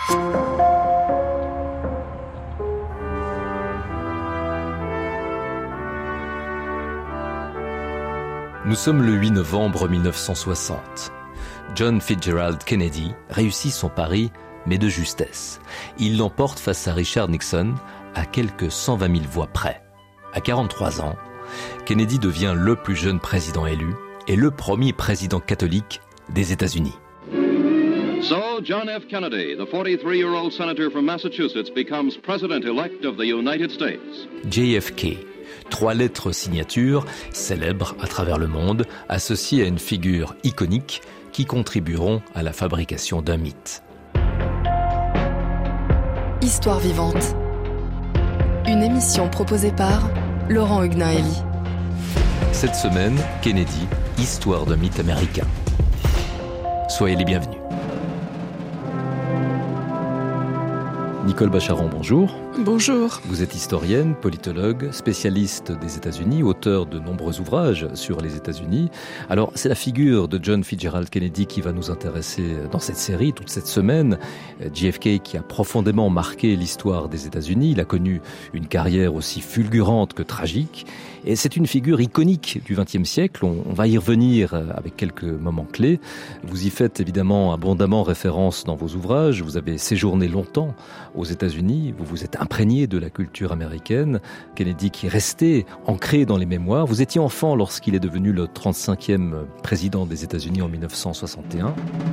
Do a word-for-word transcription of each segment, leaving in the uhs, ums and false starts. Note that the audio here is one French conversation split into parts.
Nous sommes le huit novembre mille neuf cent soixante. John Fitzgerald Kennedy réussit son pari, mais de justesse. Il l'emporte face à Richard Nixon à quelques cent vingt mille voix près. À quarante-trois ans, Kennedy devient le plus jeune président élu et le premier président catholique des États-Unis. So, John F. Kennedy, the forty-three-year-old senator from Massachusetts, becomes president-elect of the United States. J F K. Trois lettres signatures, célèbres à travers le monde, associées à une figure iconique qui contribueront à la fabrication d'un mythe. Histoire vivante. Une émission proposée par Laurent Hugnaeli. Cette semaine, Kennedy, histoire d'un mythe américain. Soyez les bienvenus. Nicole Bacharan, bonjour. Bonjour. Vous êtes historienne, politologue, spécialiste des États-Unis, auteur de nombreux ouvrages sur les États-Unis. Alors, c'est la figure de John Fitzgerald Kennedy qui va nous intéresser dans cette série, toute cette semaine. J F K qui a profondément marqué l'histoire des États-Unis. Il a connu une carrière aussi fulgurante que tragique. Et c'est une figure iconique du vingtième siècle. On, on va y revenir avec quelques moments clés. Vous y faites évidemment abondamment référence dans vos ouvrages. Vous avez séjourné longtemps aux États-Unis. Vous vous êtes imprégné de la culture américaine. Kennedy qui est resté ancré dans les mémoires. Vous étiez enfant lorsqu'il est devenu le trente-cinquième président des États-Unis en mille neuf cent soixante et un.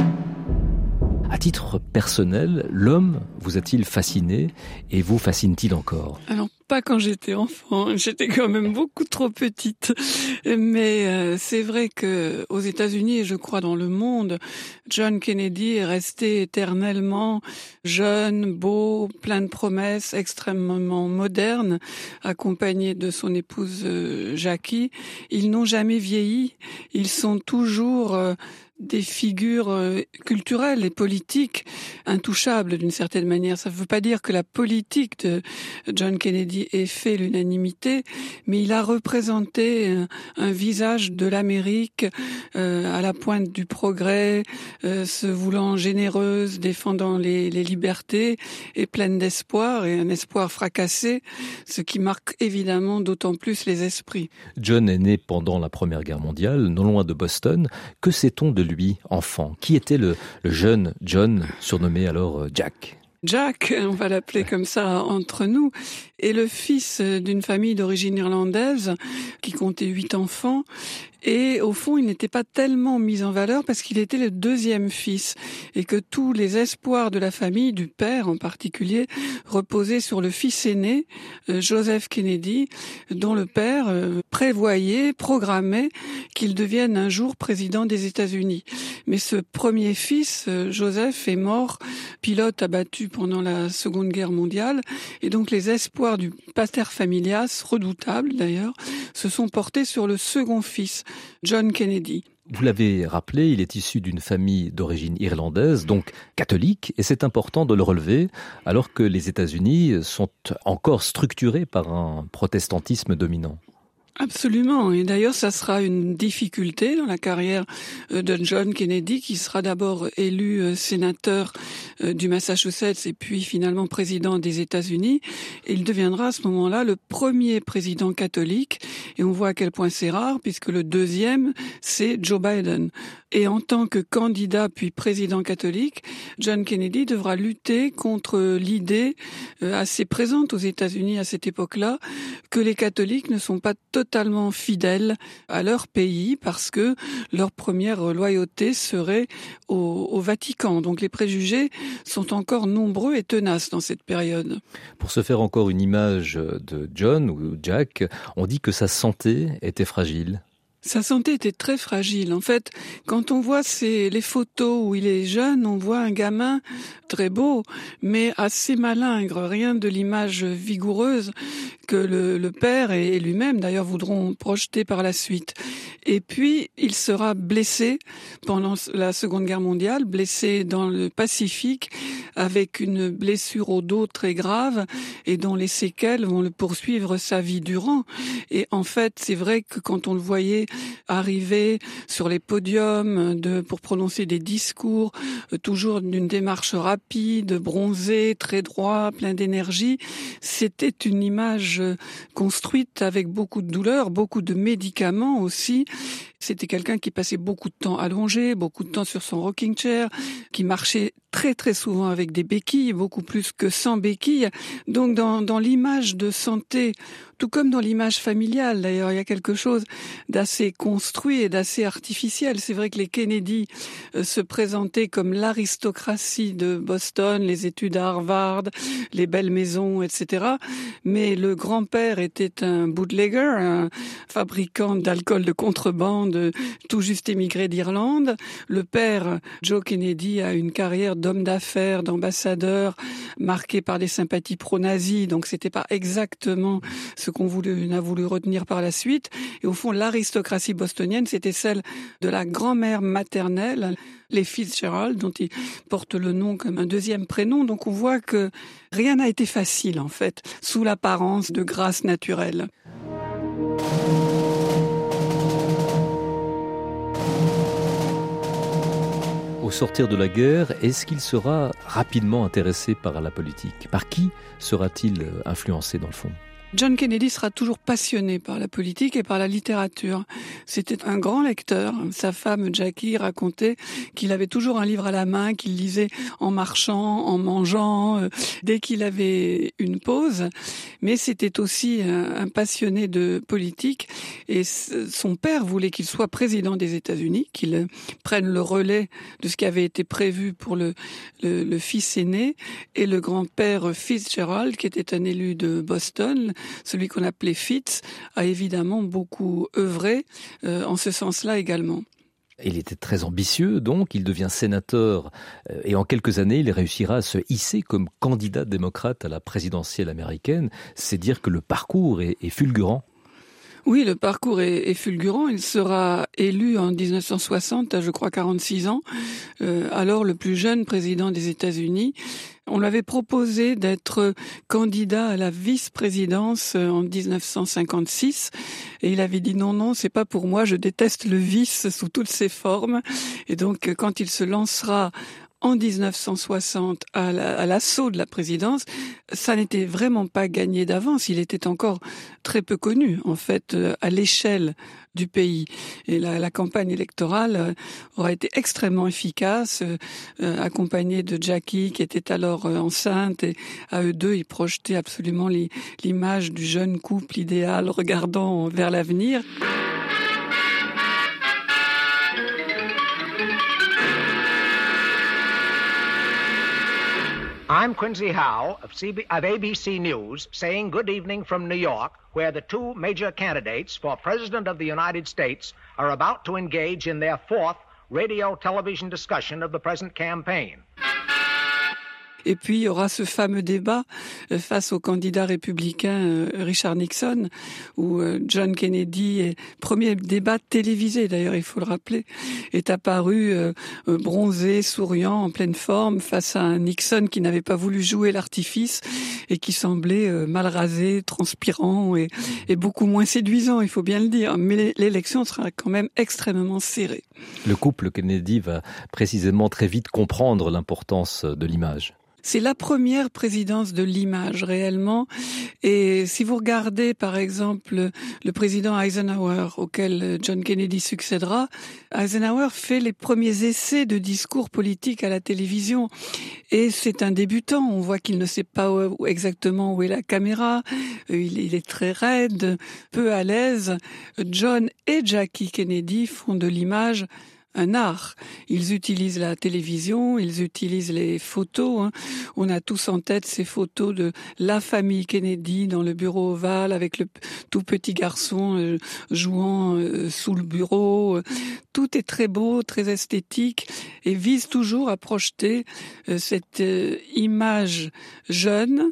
À titre personnel, l'homme vous a-t-il fasciné et vous fascine-t-il encore ? Alors, pas quand j'étais enfant, j'étais quand même beaucoup trop petite. Mais euh, c'est vrai que aux États-Unis et je crois dans le monde, John Kennedy est resté éternellement jeune, beau, plein de promesses, extrêmement moderne, accompagné de son épouse euh, Jackie. Ils n'ont jamais vieilli, ils sont toujours euh, des figures euh, culturelles et politiques intouchables d'une certaine manière. Ça ne veut pas dire que la politique de John Kennedy ait fait l'unanimité, mais il a représenté un, un visage de l'Amérique euh, à la pointe du progrès, euh, se voulant généreuse, défendant les, les libertés et pleine d'espoir, et un espoir fracassé, ce qui marque évidemment d'autant plus les esprits. John est né pendant la Première Guerre mondiale, non loin de Boston. Que sait-on de lui, enfant ? Qui était le, le jeune John, surnommé alors Jack ? Jack, on va l'appeler comme ça entre nous, est le fils d'une famille d'origine irlandaise qui comptait huit enfants. Et au fond, il n'était pas tellement mis en valeur parce qu'il était le deuxième fils et que tous les espoirs de la famille, du père en particulier, reposaient sur le fils aîné, Joseph Kennedy, dont le père prévoyait, programmait qu'il devienne un jour président des États-Unis. Mais ce premier fils, Joseph, est mort, pilote abattu pendant la Seconde Guerre mondiale, et donc les espoirs du pater familias, redoutable d'ailleurs, se sont portés sur le second fils, John Kennedy. Vous l'avez rappelé, il est issu d'une famille d'origine irlandaise, donc catholique, et c'est important de le relever, alors que les États-Unis sont encore structurés par un protestantisme dominant. Absolument, et d'ailleurs ça sera une difficulté dans la carrière de John Kennedy, qui sera d'abord élu sénateur du Massachusetts et puis finalement président des États-Unis. Et il deviendra à ce moment-là le premier président catholique, et on voit à quel point c'est rare, puisque le deuxième, c'est Joe Biden. Et en tant que candidat puis président catholique, John Kennedy devra lutter contre l'idée assez présente aux États-Unis à cette époque-là, que les catholiques ne sont pas totalement fidèles à leur pays parce que leur première loyauté serait au, au Vatican. Donc les préjugés sont encore nombreux et tenaces dans cette période. Pour se faire encore une image de John ou Jack, on dit que sa santé était fragile. Sa santé était très fragile. En fait, quand on voit ces, les photos où il est jeune, on voit un gamin très beau, mais assez malingre, rien de l'image vigoureuse que le, le père et lui-même, d'ailleurs, voudront projeter par la suite. Et puis, il sera blessé pendant la Seconde Guerre mondiale, blessé dans le Pacifique, avec une blessure au dos très grave et dont les séquelles vont le poursuivre sa vie durant. Et en fait, c'est vrai que quand on le voyait arriver sur les podiums de, pour prononcer des discours, toujours d'une démarche rapide, bronzé, très droit, plein d'énergie. C'était une image construite avec beaucoup de douleur, beaucoup de médicaments aussi. C'était quelqu'un qui passait beaucoup de temps allongé, beaucoup de temps sur son rocking chair, qui marchait très très souvent avec des béquilles, beaucoup plus que sans béquilles. Donc dans, dans l'image de santé, tout comme dans l'image familiale d'ailleurs, il y a quelque chose d'assez construit et d'assez artificiel. C'est vrai que les Kennedy euh, se présentaient comme l'aristocratie de Boston, les études à Harvard, les belles maisons, et cetera. Mais le grand-père était un bootlegger, un fabricant d'alcool de contrebande, tout juste émigré d'Irlande. Le père, Joe Kennedy, a une carrière d'homme d'affaires, d'ambassadeur, marquée par des sympathies pro-nazis. Donc c'était pas exactement ce qu'on voulait, a voulu retenir par la suite. Et au fond, l'aristocratie bostonienne, c'était celle de la grand-mère maternelle, les Fitzgerald, dont il porte le nom comme un deuxième prénom. Donc on voit que rien n'a été facile, en fait, sous l'apparence de grâce naturelle. Au sortir de la guerre, est-ce qu'il sera rapidement intéressé par la politique ? Par qui sera-t-il influencé dans le fond ? John Kennedy sera toujours passionné par la politique et par la littérature. C'était un grand lecteur. Sa femme Jackie racontait qu'il avait toujours un livre à la main, qu'il lisait en marchant, en mangeant, euh, dès qu'il avait une pause. Mais c'était aussi un, un passionné de politique. Et son père voulait qu'il soit président des États-Unis, qu'il prenne le relais de ce qui avait été prévu pour le, le, le fils aîné. Et le grand-père Fitzgerald, qui était un élu de Boston, celui qu'on appelait Fitz, a évidemment beaucoup œuvré euh, en ce sens-là également. Il était très ambitieux, donc il devient sénateur euh, et en quelques années, il réussira à se hisser comme candidat démocrate à la présidentielle américaine. C'est dire que le parcours est, est fulgurant. Oui, le parcours est, est fulgurant. Il sera élu en dix-neuf cent soixante, à je crois quarante-six ans, euh, alors le plus jeune président des États-Unis. On lui avait proposé d'être candidat à la vice-présidence en dix-neuf cent cinquante-six et il avait dit non, non, c'est pas pour moi, je déteste le vice sous toutes ses formes. Et donc, quand il se lancera en dix-neuf cent soixante à, la, à l'assaut de la présidence, ça n'était vraiment pas gagné d'avance. Il était encore très peu connu, en fait, à l'échelle du pays. Et la, la campagne électorale aura été extrêmement efficace, euh, accompagnée de Jackie, qui était alors euh, enceinte. Et à eux deux, ils projetaient absolument les, l'image du jeune couple idéal regardant vers l'avenir. I'm Quincy Howe of, C B, of A B C News saying good evening from New York, where the two major candidates for President of the United States are about to engage in their fourth radio-television discussion of the present campaign. Et puis, il y aura ce fameux débat face au candidat républicain Richard Nixon, où John Kennedy, premier débat télévisé d'ailleurs, il faut le rappeler, est apparu bronzé, souriant, en pleine forme, face à un Nixon qui n'avait pas voulu jouer l'artifice et qui semblait mal rasé, transpirant et, et beaucoup moins séduisant, il faut bien le dire. Mais l'élection sera quand même extrêmement serrée. Le couple Kennedy va précisément très vite comprendre l'importance de l'image. C'est la première présidence de l'image réellement. Et si vous regardez par exemple le président Eisenhower auquel John Kennedy succédera, Eisenhower fait les premiers essais de discours politique à la télévision. Et c'est un débutant. On voit qu'il ne sait pas où, exactement où est la caméra. Il, il est très raide, peu à l'aise. John et Jackie Kennedy font de l'image un art. Ils utilisent la télévision, ils utilisent les photos. Hein. On a tous en tête ces photos de la famille Kennedy dans le bureau ovale avec le tout petit garçon euh, jouant euh, sous le bureau. Tout est très beau, très esthétique et vise toujours à projeter euh, cette euh, image jeune,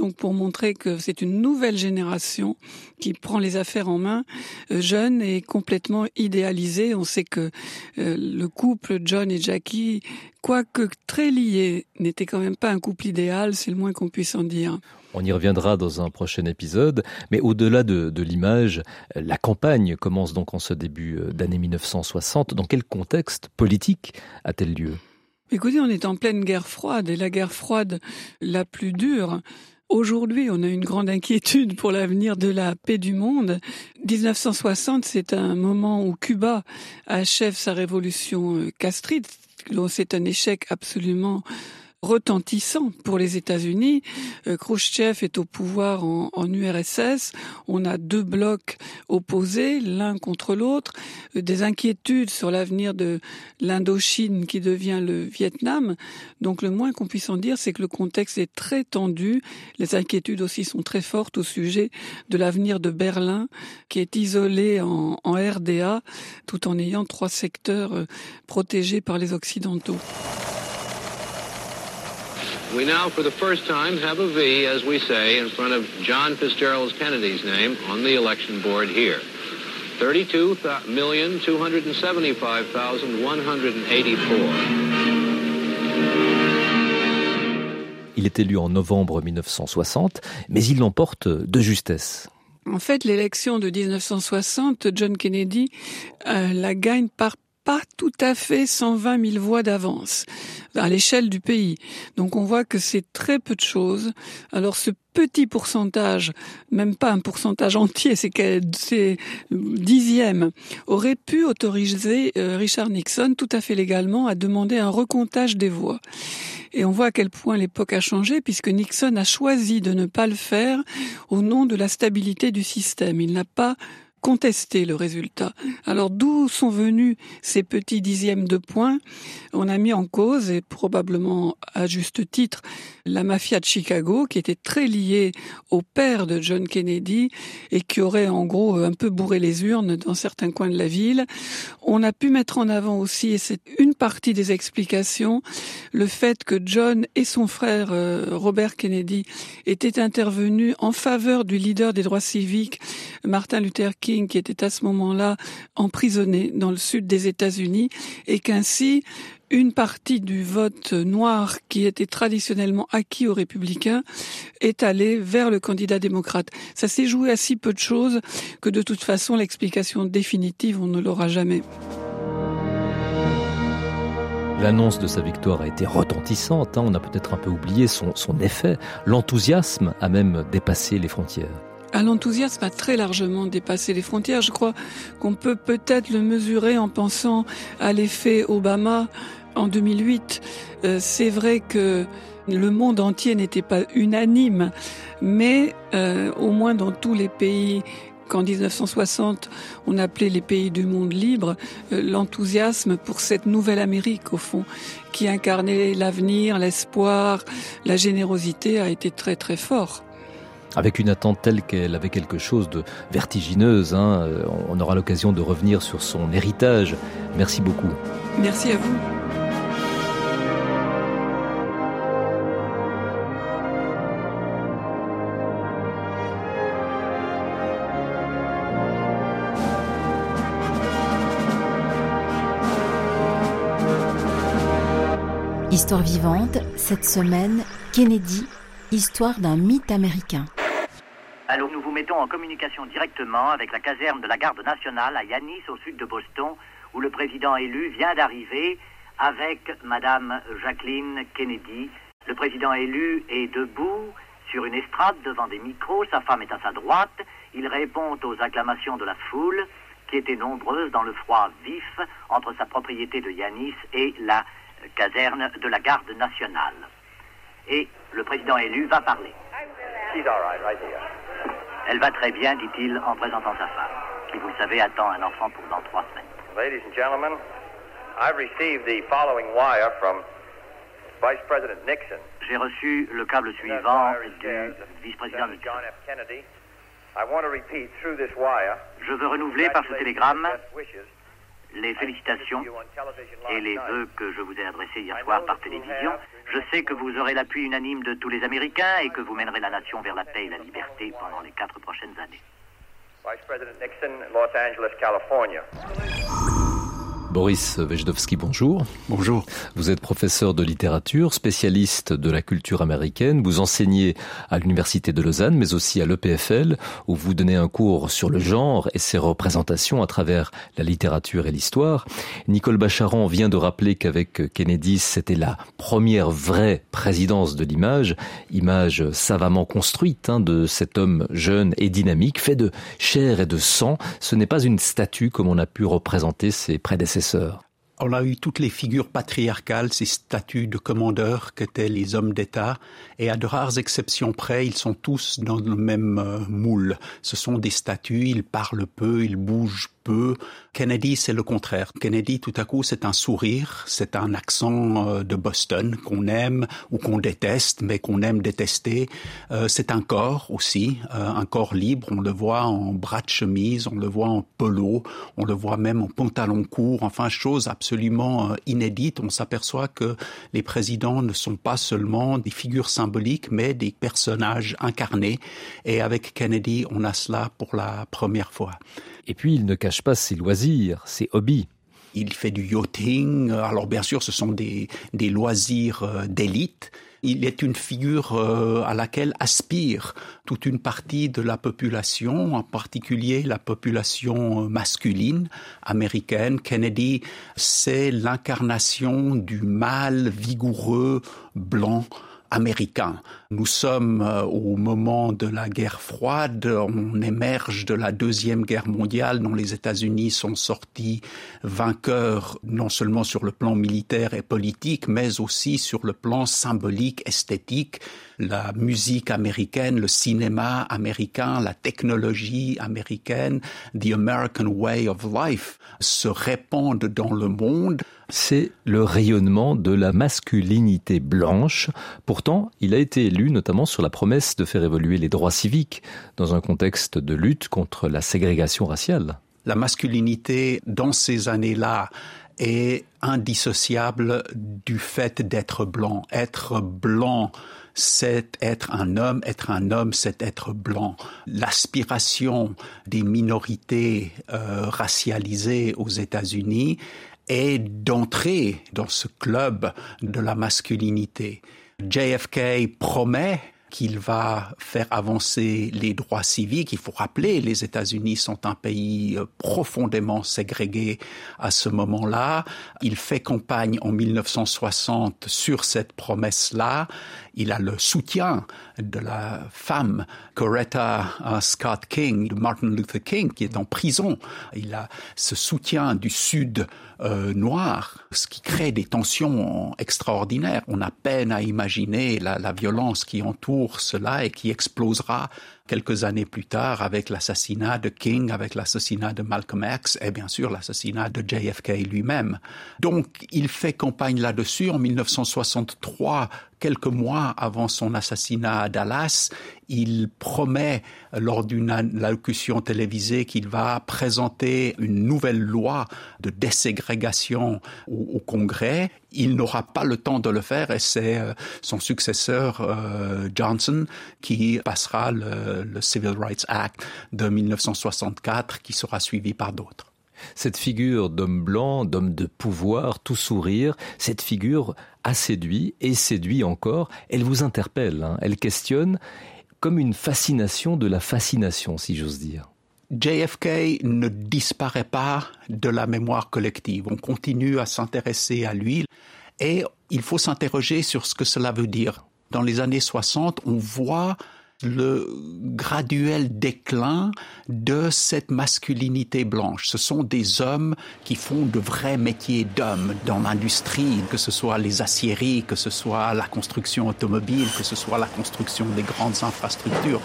donc pour montrer que c'est une nouvelle génération qui prend les affaires en main, euh, jeune et complètement idéalisée. On sait que euh, le couple John et Jackie, quoique très liés, n'était quand même pas un couple idéal, c'est le moins qu'on puisse en dire. On y reviendra dans un prochain épisode, mais au-delà de, de l'image, la campagne commence donc en ce début d'année mille neuf cent soixante. Dans quel contexte politique a-t-elle lieu ? Écoutez, on est en pleine guerre froide, et la guerre froide la plus dure. Aujourd'hui, on a une grande inquiétude pour l'avenir de la paix du monde. dix-neuf cent soixante, c'est un moment où Cuba achève sa révolution castriste. C'est un échec absolument retentissant pour les États-Unis. Euh, Khrouchtchev est au pouvoir en, en U R S S. On a deux blocs opposés, l'un contre l'autre. Euh, des inquiétudes sur l'avenir de l'Indochine qui devient le Vietnam. Donc le moins qu'on puisse en dire, c'est que le contexte est très tendu. Les inquiétudes aussi sont très fortes au sujet de l'avenir de Berlin, qui est isolé en, en R D A, tout en ayant trois secteurs euh, protégés par les Occidentaux. We now, for the first time, have a V, as we say, in front of John Fitzgerald Kennedy's name on the election board here. thirty-two million two hundred seventy-five thousand one hundred eighty-four. Il est élu en novembre mille neuf cent soixante, mais il l'emporte de justesse. En fait, l'élection de dix-neuf cent soixante, John Kennedy euh, la gagne par pas tout à fait cent vingt mille voix d'avance à l'échelle du pays. Donc on voit que c'est très peu de choses. Alors ce petit pourcentage, même pas un pourcentage entier, c'est que c'est dixième, aurait pu autoriser euh, Richard Nixon tout à fait légalement à demander un recomptage des voix. Et on voit à quel point l'époque a changé, puisque Nixon a choisi de ne pas le faire au nom de la stabilité du système. Il n'a pas contester le résultat. Alors d'où sont venus ces petits dixièmes de points ? On a mis en cause, et probablement à juste titre, la mafia de Chicago, qui était très liée au père de John Kennedy et qui aurait en gros un peu bourré les urnes dans certains coins de la ville. On a pu mettre en avant aussi, et c'est une partie des explications, le fait que John et son frère Robert Kennedy étaient intervenus en faveur du leader des droits civiques, Martin Luther King, qui était à ce moment-là emprisonné dans le sud des États-Unis, et qu'ainsi une partie du vote noir qui était traditionnellement acquis aux républicains est allée vers le candidat démocrate. Ça s'est joué à si peu de choses que de toute façon l'explication définitive on ne l'aura jamais. L'annonce de sa victoire a été retentissante, hein. On a peut-être un peu oublié son, son effet. L'enthousiasme a même dépassé les frontières. Ah, l'enthousiasme a très largement dépassé les frontières. Je crois qu'on peut peut-être le mesurer en pensant à l'effet Obama en deux mille huit. Euh, c'est vrai que le monde entier n'était pas unanime, mais euh, au moins dans tous les pays qu'en dix-neuf cent soixante on appelait les pays du monde libre, euh, l'enthousiasme pour cette nouvelle Amérique, au fond, qui incarnait l'avenir, l'espoir, la générosité, a été très très fort. Avec une attente telle qu'elle avait quelque chose de vertigineuse, hein. On aura l'occasion de revenir sur son héritage. Merci beaucoup. Merci à vous. Histoire vivante, cette semaine, Kennedy, histoire d'un mythe américain. Alors nous vous mettons en communication directement avec la caserne de la Garde nationale à Yanis, au sud de Boston, où le président élu vient d'arriver avec Madame Jacqueline Kennedy. Le président élu est debout sur une estrade devant des micros, sa femme est à sa droite. Il répond aux acclamations de la foule, qui était nombreuse dans le froid vif entre sa propriété de Yanis et la caserne de la Garde nationale. Et le président élu va parler. She's all right, right here. Elle va très bien, dit-il en présentant sa femme, qui, vous le savez, attend un enfant pour dans trois semaines. Ladies and gentlemen, I've received the following wire from Vice President Nixon. J'ai reçu le câble suivant du vice-président Nixon. John F. Kennedy. I want to repeat through this wire. Je veux renouveler par ce télégramme les félicitations et les vœux que je vous ai adressés hier soir par télévision. Je sais que vous aurez l'appui unanime de tous les Américains et que vous mènerez la nation vers la paix et la liberté pendant les quatre prochaines années. Vice President Nixon, Los Angeles, California. Boris Wejdowski, bonjour. Bonjour. Vous êtes professeur de littérature, spécialiste de la culture américaine. Vous enseignez à l'Université de Lausanne, mais aussi à l'E P F L, où vous donnez un cours sur le genre et ses représentations à travers la littérature et l'histoire. Nicole Bacharan vient de rappeler qu'avec Kennedy, c'était la première vraie présidence de l'image, image savamment construite hein, de cet homme jeune et dynamique, fait de chair et de sang. Ce n'est pas une statue comme on a pu représenter ses prédécesseurs. On a eu toutes les figures patriarcales, ces statuts de commandeurs qu'étaient les hommes d'État, et à de rares exceptions près, ils sont tous dans le même euh, moule. Ce sont des statues, ils parlent peu, ils bougent peu. Kennedy, c'est le contraire. Kennedy, tout à coup, c'est un sourire, c'est un accent euh, de Boston qu'on aime ou qu'on déteste, mais qu'on aime détester. Euh, c'est un corps aussi, euh, un corps libre. On le voit en bras de chemise, on le voit en polo, on le voit même en pantalon court. Enfin, chose absolument euh, inédite. On s'aperçoit que les présidents ne sont pas seulement des figures symboliques, mais des personnages incarnés. Et avec Kennedy, on a cela pour la première fois. Et puis, il ne cache pas ses loisirs, ses hobbies. Il fait du yachting. Alors, bien sûr, ce sont des, des loisirs euh, d'élite. Il est une figure euh, à laquelle aspire toute une partie de la population, en particulier la population masculine américaine. Kennedy, c'est l'incarnation du mâle vigoureux blanc américain. Nous sommes euh, au moment de la guerre froide, on émerge de la Deuxième Guerre mondiale dont les États-Unis sont sortis vainqueurs non seulement sur le plan militaire et politique, mais aussi sur le plan symbolique, esthétique. La musique américaine, le cinéma américain, la technologie américaine, the American way of life se répandent dans le monde. C'est le rayonnement de la masculinité blanche. Pourtant, il a été élu notamment sur la promesse de faire évoluer les droits civiques dans un contexte de lutte contre la ségrégation raciale. La masculinité, dans ces années-là, est indissociable du fait d'être blanc. Être blanc, c'est être un homme, être un homme, c'est être blanc. L'aspiration des minorités euh, racialisées aux États-Unis est d'entrer dans ce club de la masculinité. J F K promet qu'il va faire avancer les droits civiques. Il faut rappeler, les États-Unis sont un pays profondément ségrégué à ce moment-là. Il fait campagne en mille neuf cent soixante sur cette promesse-là. Il a le soutien de la femme Coretta Scott King, de Martin Luther King, qui est en prison. Il a ce soutien du Sud euh, noir, ce qui crée des tensions extraordinaires. On a peine à imaginer la, la violence qui entoure cela et qui explosera quelques années plus tard avec l'assassinat de King, avec l'assassinat de Malcolm X et bien sûr l'assassinat de J F K lui-même. Donc il fait campagne là-dessus. En mille neuf cent soixante-trois, quelques mois avant son assassinat à Dallas, il promet lors d'une allocution télévisée qu'il va présenter une nouvelle loi de déségrégation au, au Congrès. Il n'aura pas le temps de le faire et c'est euh, son successeur euh, Johnson qui passera le, le Civil Rights Act de mille neuf cent soixante-quatre qui sera suivi par d'autres. Cette figure d'homme blanc, d'homme de pouvoir, tout sourire, cette figure a séduit et séduit encore. Elle vous interpelle, hein, elle questionne comme une fascination de la fascination, si j'ose dire. J F K ne disparaît pas de la mémoire collective. On continue à s'intéresser à lui et il faut s'interroger sur ce que cela veut dire. Dans les années soixante, on voit le graduel déclin de cette masculinité blanche. Ce sont des hommes qui font de vrais métiers d'hommes dans l'industrie, que ce soit les aciéries, que ce soit la construction automobile, que ce soit la construction des grandes infrastructures.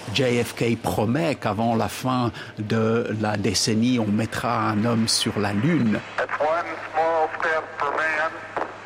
J F K promet qu'avant la fin de la décennie, on mettra un homme sur la Lune.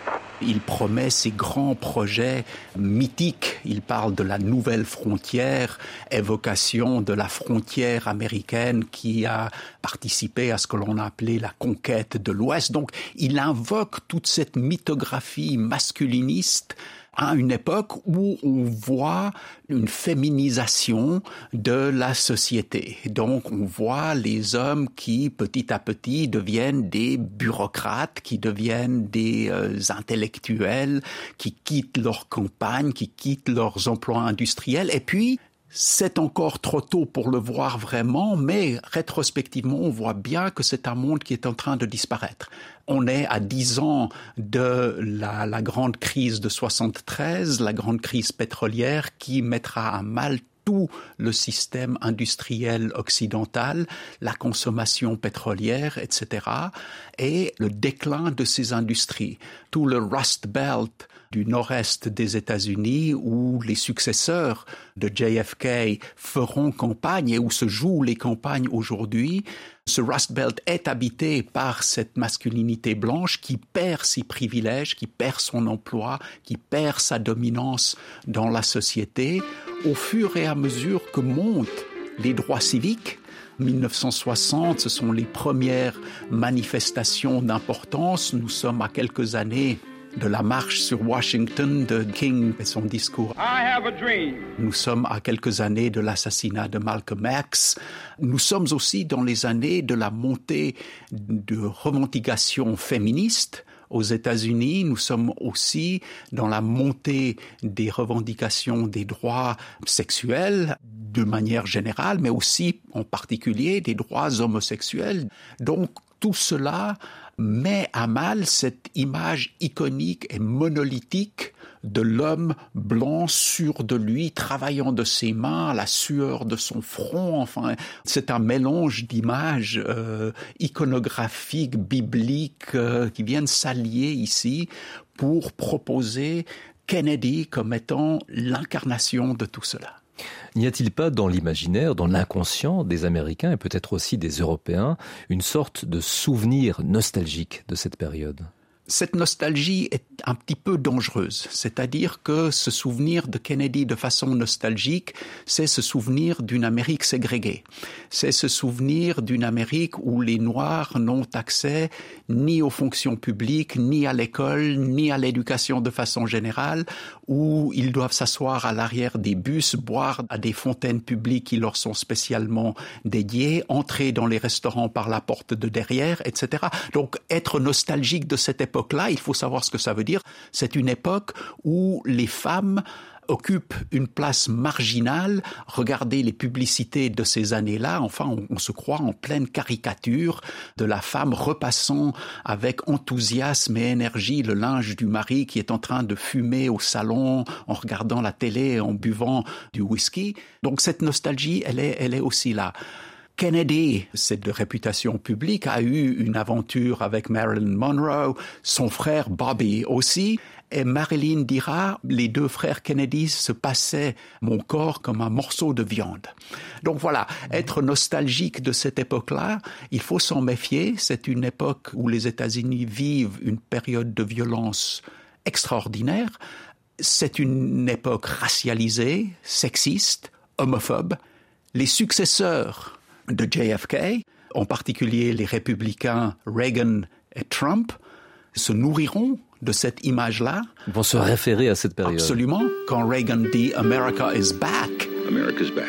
Il promet ces grands projets mythiques. Il parle de la nouvelle frontière, évocation de la frontière américaine qui a participé à ce que l'on a appelé la conquête de l'Ouest. Donc, il invoque toute cette mythographie masculiniste à une époque où on voit une féminisation de la société. Donc, on voit les hommes qui, petit à petit, deviennent des bureaucrates, qui deviennent des euh, intellectuels, qui quittent leur campagne, qui quittent leurs emplois industriels. Et puis, c'est encore trop tôt pour le voir vraiment, mais rétrospectivement, on voit bien que c'est un monde qui est en train de disparaître. On est à dix ans de la, la grande crise de soixante-treize, la grande crise pétrolière qui mettra à mal tout le système industriel occidental, la consommation pétrolière, et cetera, et le déclin de ces industries. Tout le Rust Belt du nord-est des États-Unis où les successeurs de J F K feront campagne et où se jouent les campagnes aujourd'hui. Ce Rust Belt est habité par cette masculinité blanche qui perd ses privilèges, qui perd son emploi, qui perd sa dominance dans la société au fur et à mesure que montent les droits civiques. mille neuf cent soixante, ce sont les premières manifestations d'importance. Nous sommes à quelques années de la marche sur Washington de King et son discours. I have a dream. Nous sommes à quelques années de l'assassinat de Malcolm X. Nous sommes aussi dans les années de la montée de revendications féministes aux États-Unis. Nous sommes aussi dans la montée des revendications des droits sexuels de manière générale, mais aussi en particulier des droits homosexuels. Donc tout cela met à mal cette image iconique et monolithique de l'homme blanc sûr de lui, travaillant de ses mains, la sueur de son front. Enfin, c'est un mélange d'images euh, iconographiques, bibliques, euh, qui viennent s'allier ici pour proposer Kennedy comme étant l'incarnation de tout cela. N'y a-t-il pas dans l'imaginaire, dans l'inconscient des Américains et peut-être aussi des Européens, une sorte de souvenir nostalgique de cette période ? Cette nostalgie est un petit peu dangereuse, c'est-à-dire que se souvenir de Kennedy de façon nostalgique, c'est se souvenir d'une Amérique ségrégée. C'est se souvenir d'une Amérique où les Noirs n'ont accès ni aux fonctions publiques, ni à l'école, ni à l'éducation de façon générale, où ils doivent s'asseoir à l'arrière des bus, boire à des fontaines publiques qui leur sont spécialement dédiées, entrer dans les restaurants par la porte de derrière, et cetera. Donc, être nostalgique de cette époque époque-là, il faut savoir ce que ça veut dire. C'est une époque où les femmes occupent une place marginale. Regardez les publicités de ces années-là. Enfin, on, on se croit en pleine caricature de la femme repassant avec enthousiasme et énergie le linge du mari qui est en train de fumer au salon en regardant la télé et en buvant du whisky. Donc cette nostalgie, elle est, elle est aussi là. Kennedy, c'est de réputation publique, a eu une aventure avec Marilyn Monroe, son frère Bobby aussi, et Marilyn dira, les deux frères Kennedy se passaient mon corps comme un morceau de viande. Donc voilà, être nostalgique de cette époque-là, il faut s'en méfier. C'est une époque où les États-Unis vivent une période de violence extraordinaire. C'est une époque racialisée, sexiste, homophobe. Les successeurs de J F K, en particulier les républicains Reagan et Trump, se nourriront de cette image-là. Ils vont se référer à cette période. Absolument. Quand Reagan dit « America is back », America's back.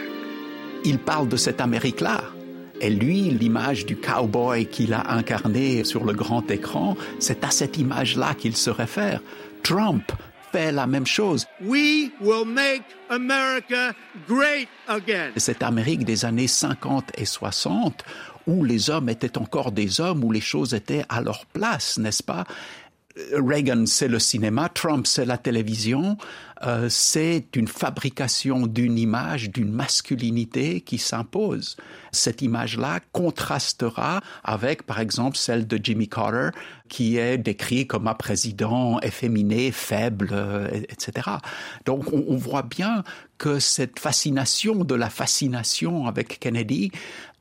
Il parle de cette Amérique-là. Et lui, l'image du cowboy qu'il a incarné sur le grand écran, c'est à cette image-là qu'il se réfère. Trump fait la même chose. We will make America great again. Cette Amérique des années cinquante et soixante, où les hommes étaient encore des hommes, où les choses étaient à leur place, n'est-ce pas? Reagan, c'est le cinéma, Trump, c'est la télévision. Euh, c'est une fabrication d'une image, d'une masculinité qui s'impose. Cette image-là contrastera avec, par exemple, celle de Jimmy Carter, qui est décrit comme un président efféminé, faible, euh, et cetera. Donc, on, on voit bien que cette fascination de la fascination avec Kennedy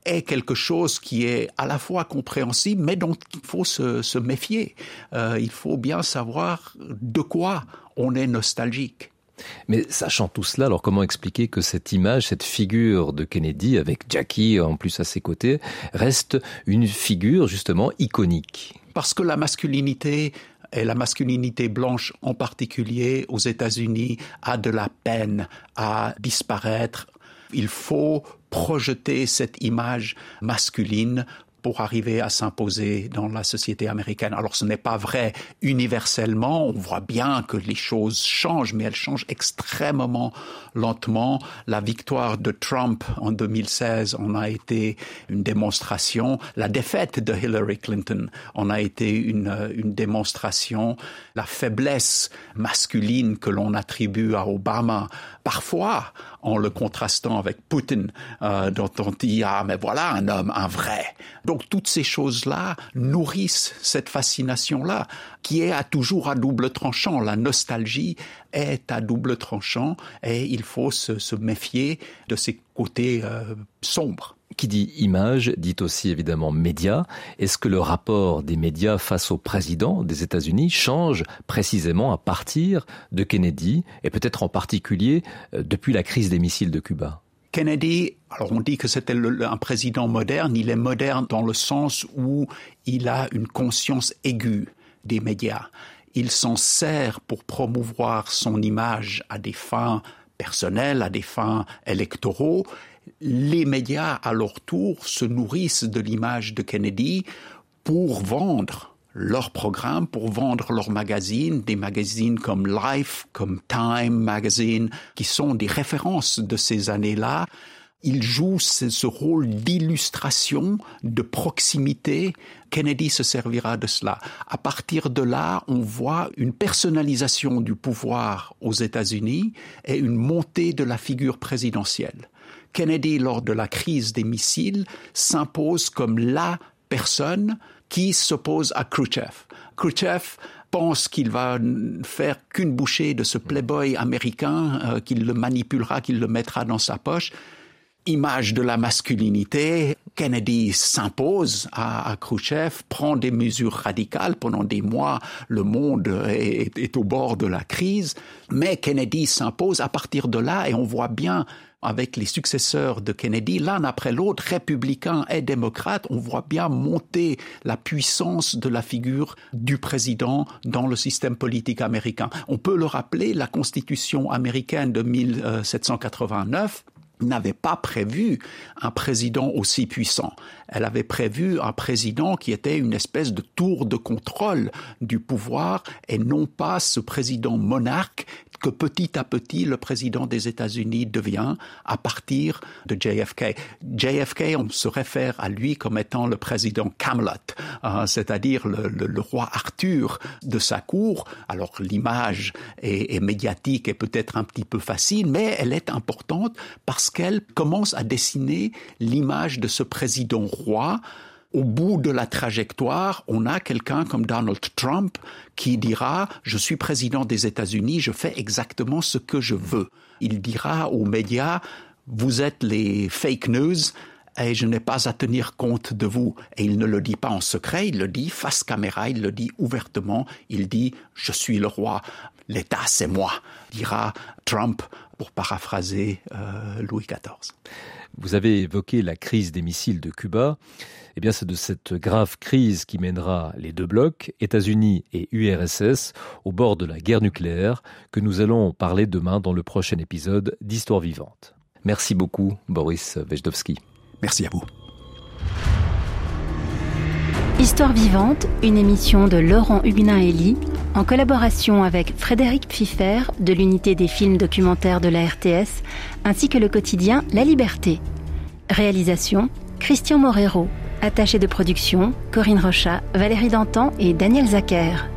est quelque chose qui est à la fois compréhensible, mais dont il faut se, se méfier. Euh, il faut bien savoir de quoi on est nostalgique. Mais sachant tout cela, alors comment expliquer que cette image, cette figure de Kennedy, avec Jackie en plus à ses côtés, reste une figure justement iconique? Parce que la masculinité, et la masculinité blanche en particulier aux États-Unis, a de la peine à disparaître. Il faut projeter cette image masculine pour arriver à s'imposer dans la société américaine. Alors ce n'est pas vrai universellement, on voit bien que les choses changent, mais elles changent extrêmement lentement. La victoire de Trump en deux mille seize en a été une démonstration. La défaite de Hillary Clinton en a été une, une démonstration. La faiblesse masculine que l'on attribue à Obama, parfois en le contrastant avec Poutine, euh, dont on dit « Ah, mais voilà un homme, un vrai ». Donc toutes ces choses-là nourrissent cette fascination-là, qui est à toujours à double tranchant. La nostalgie est à double tranchant et il faut se, se méfier de ses côtés euh, sombres. Qui dit image, dit aussi évidemment médias. Est-ce que le rapport des médias face au président des États-Unis change précisément à partir de Kennedy et peut-être en particulier euh, depuis la crise des missiles de Cuba? Kennedy, alors on dit que c'était le, un président moderne. Il est moderne dans le sens où il a une conscience aiguë des médias. Il s'en sert pour promouvoir son image à des fins personnelles, à des fins électoraux. Les médias, à leur tour, se nourrissent de l'image de Kennedy pour vendre leur programme, pour vendre leurs magazines, des magazines comme Life, comme Time Magazine, qui sont des références de ces années-là. Il joue ce, ce rôle d'illustration, de proximité. Kennedy se servira de cela. À partir de là, on voit une personnalisation du pouvoir aux États-Unis et une montée de la figure présidentielle. Kennedy, lors de la crise des missiles, s'impose comme la personne qui s'oppose à Khrouchtchev. Khrouchtchev pense qu'il va faire qu'une bouchée de ce playboy américain, euh, qu'il le manipulera, qu'il le mettra dans sa poche. Image de la masculinité, Kennedy s'impose à, à Khrouchtchev, prend des mesures radicales. Pendant des mois, le monde est, est au bord de la crise, mais Kennedy s'impose à partir de là, et on voit bien avec les successeurs de Kennedy, l'un après l'autre, républicains et démocrates, on voit bien monter la puissance de la figure du président dans le système politique américain. On peut le rappeler, la Constitution américaine de mille sept cent quatre-vingt-neuf n'avait pas prévu un président aussi puissant. Elle avait prévu un président qui était une espèce de tour de contrôle du pouvoir et non pas ce président monarque que petit à petit le président des États-Unis devient à partir de J F K. J F K, on se réfère à lui comme étant le président Camelot, euh, c'est-à-dire le, le, le roi Arthur de sa cour. Alors l'image est, est médiatique et peut-être un petit peu facile, mais elle est importante parce qu'elle commence à dessiner l'image de ce président roi. Au bout de la trajectoire, on a quelqu'un comme Donald Trump qui dira « Je suis président des États-Unis, je fais exactement ce que je veux ». Il dira aux médias « Vous êtes les fake news et je n'ai pas à tenir compte de vous ». Et il ne le dit pas en secret, il le dit face caméra, il le dit ouvertement. Il dit « Je suis le roi, l'État c'est moi », dira Trump pour paraphraser euh, Louis quatorze. Vous avez évoqué la crise des missiles de Cuba. Eh bien, c'est de cette grave crise qui mènera les deux blocs, États-Unis et U R S S, au bord de la guerre nucléaire, que nous allons parler demain dans le prochain épisode d'Histoire vivante. Merci beaucoup, Boris Wejdowski. Merci à vous. Histoire vivante, une émission de Laurent Huguenin-Elie, en collaboration avec Frédéric Pfiffer de l'unité des films documentaires de la R T S, ainsi que le quotidien La Liberté. Réalisation, Christian Morero. Attaché de production, Corinne Rochat, Valérie Dantan et Daniel Zacher.